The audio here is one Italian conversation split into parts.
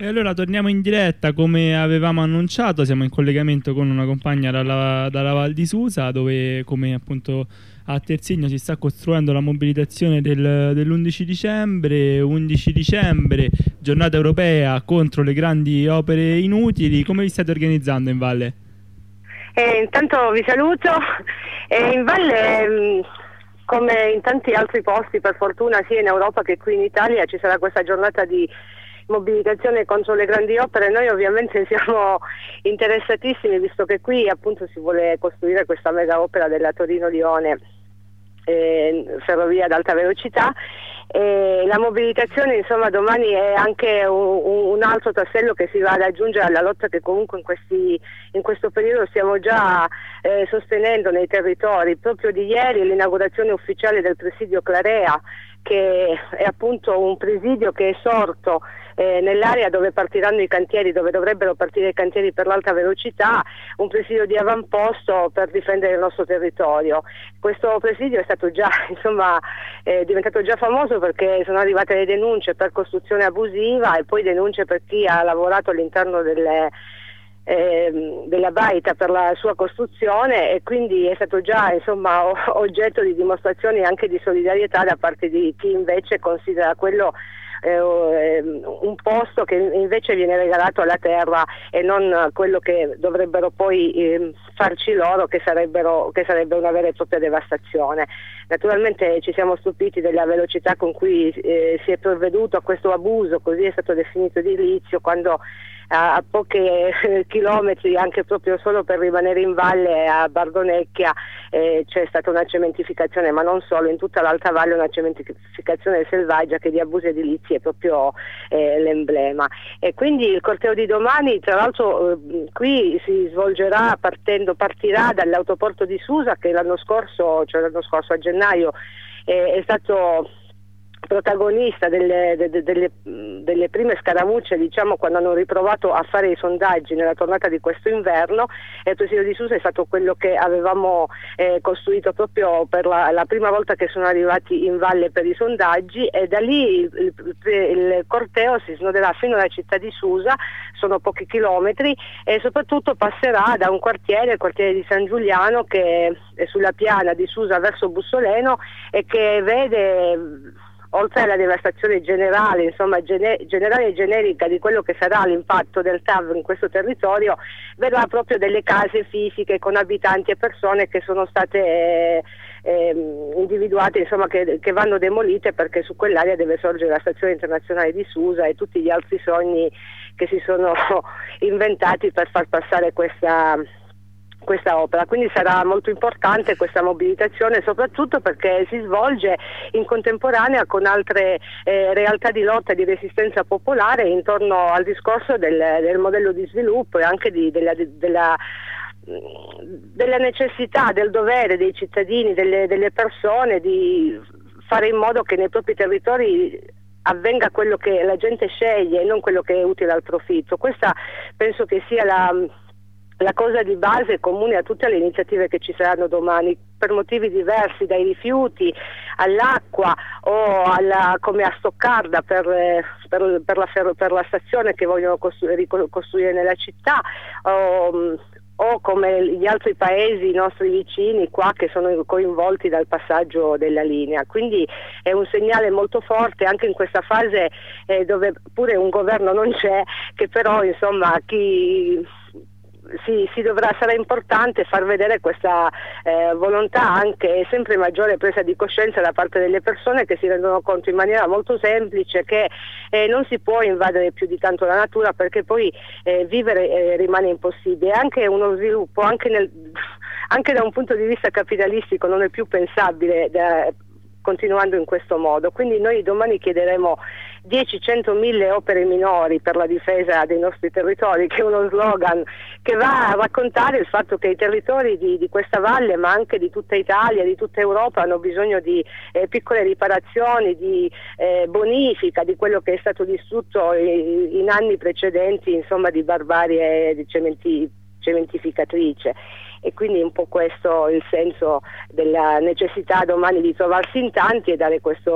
E allora torniamo in diretta come avevamo annunciato, siamo in collegamento con una compagna dalla Val di Susa dove, come appunto a Terzigno, si sta costruendo la mobilitazione dell'11 dicembre, 11 dicembre, giornata europea contro le grandi opere inutili. Come vi state organizzando in Valle? Intanto vi saluto. In Valle, come in tanti altri posti, per fortuna, sia in Europa che qui in Italia, ci sarà questa giornata di mobilitazione contro le grandi opere. Noi ovviamente siamo interessatissimi, visto che qui appunto si vuole costruire questa mega opera della Torino-Lione, ferrovia ad alta velocità. La mobilitazione, insomma, domani è anche un altro tassello che si va ad aggiungere alla lotta che comunque in questo periodo stiamo già sostenendo nei territori. Proprio di ieri l'inaugurazione ufficiale del presidio Clarea, che è appunto un presidio che è sorto nell'area dove partiranno i cantieri, dove dovrebbero partire i cantieri per l'alta velocità, un presidio di avamposto per difendere il nostro territorio. Questo presidio è stato già, insomma, diventato già famoso perché sono arrivate le denunce per costruzione abusiva e poi denunce per chi ha lavorato all'interno della baita per la sua costruzione, e quindi è stato già, insomma, oggetto di dimostrazioni anche di solidarietà da parte di chi invece considera quello un posto che invece viene regalato alla terra e non quello che dovrebbero poi farci loro, che sarebbe una vera e propria devastazione. Naturalmente ci siamo stupiti della velocità con cui si è provveduto a questo abuso, così è stato definito edilizio, quando a pochi chilometri, anche proprio solo per rimanere in valle a Bardonecchia, c'è stata una cementificazione, ma non solo, in tutta l'Alta Valle una cementificazione selvaggia che di abusi edilizi è proprio l'emblema. E quindi il corteo di domani, tra l'altro, qui si svolgerà partirà dall'autoporto di Susa, che l'anno scorso a gennaio è stato protagonista delle prime scaramucce, diciamo, quando hanno riprovato a fare i sondaggi nella tornata di questo inverno. Il presidio di Susa è stato quello che avevamo costruito proprio per la prima volta che sono arrivati in valle per i sondaggi, e da lì il corteo si snoderà fino alla città di Susa, sono pochi chilometri, e soprattutto passerà da un quartiere, il quartiere di San Giuliano, che è sulla piana di Susa verso Bussoleno, e che vede, oltre alla devastazione generale, insomma generale e generica di quello che sarà l'impatto del TAV in questo territorio, vedrà proprio delle case fisiche con abitanti e persone che sono state individuate, insomma, che vanno demolite, perché su quell'area deve sorgere la stazione internazionale di Susa e tutti gli altri sogni che si sono inventati per far passare questa opera. Quindi sarà molto importante questa mobilitazione, soprattutto perché si svolge in contemporanea con altre realtà di lotta e di resistenza popolare intorno al discorso del modello di sviluppo e anche della necessità, del dovere dei cittadini, delle persone, di fare in modo che nei propri territori avvenga quello che la gente sceglie e non quello che è utile al profitto. Questa penso che sia la cosa di base comune a tutte le iniziative che ci saranno domani, per motivi diversi, dai rifiuti all'acqua o come a Stoccarda per la stazione che vogliono costruire nella città, o come gli altri paesi, i nostri vicini qua, che sono coinvolti dal passaggio della linea. Quindi è un segnale molto forte anche in questa fase dove pure un governo non c'è, che però, insomma, sarà importante far vedere questa volontà anche sempre maggiore presa di coscienza da parte delle persone, che si rendono conto in maniera molto semplice che non si può invadere più di tanto la natura, perché poi vivere rimane impossibile. Anche uno sviluppo, anche da un punto di vista capitalistico, non è più pensabile continuando in questo modo. Quindi noi domani chiederemo 10, 100, 1000 opere minori per la difesa dei nostri territori, che è uno slogan che va a raccontare il fatto che i territori di questa valle, ma anche di tutta Italia, di tutta Europa, hanno bisogno di piccole riparazioni, di bonifica di quello che è stato distrutto in anni precedenti, insomma, di barbarie di cementificatrice. E quindi un po' questo il senso della necessità domani di trovarsi in tanti e dare questo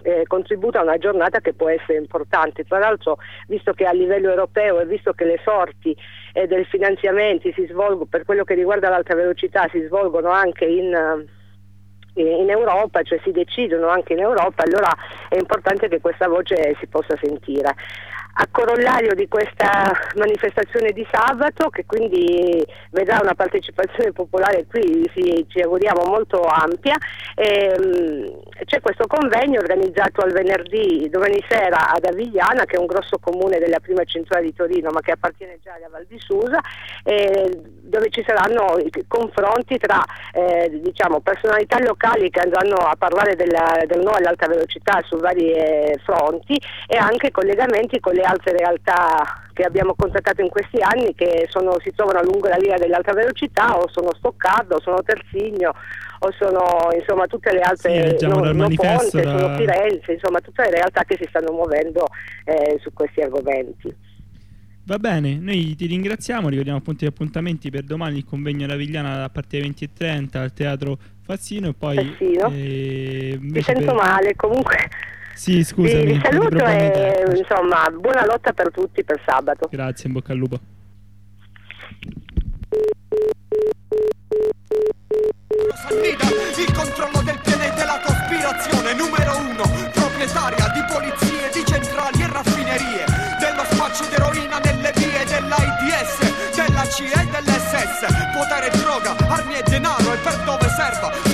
contributo a una giornata che può essere importante. Tra l'altro, visto che a livello europeo e visto che le sorti dei finanziamenti si svolgono, per quello che riguarda l'alta velocità, si svolgono anche in Europa, cioè si decidono anche in Europa, allora è importante che questa voce si possa sentire. A corollario di questa manifestazione di sabato, che quindi vedrà una partecipazione popolare qui, ci auguriamo molto ampia, c'è questo convegno organizzato al domani sera ad Avigliana, che è un grosso comune della prima cintura di Torino ma che appartiene già alla Val di Susa, dove ci saranno confronti tra personalità locali che andranno a parlare del no all'alta velocità su vari fronti, e anche collegamenti con le altre realtà che abbiamo contattato in questi anni, che si trovano lungo la linea dell'alta velocità, o sono Stoccardo, o sono Terzigno, o sono insomma tutte le altre, sono Firenze, insomma tutte le realtà che si stanno muovendo su questi argomenti. Va bene, noi ti ringraziamo, ricordiamo appunto gli appuntamenti per domani: il convegno alla Vigliana a partire alle 20:30 al Teatro Fassino, e poi mi sento male comunque. Sì, scusami. Vi saluto e insomma buona lotta per tutti per sabato. Grazie, in bocca al lupo. Il controllo del pianeta e la cospirazione numero 1, proprietaria di polizie, di centrali e raffinerie, dello spaccio d'eroina nelle vie dell'AIDS, della CIA e dell'SS, potere, droga, armi e denaro, e per dove serva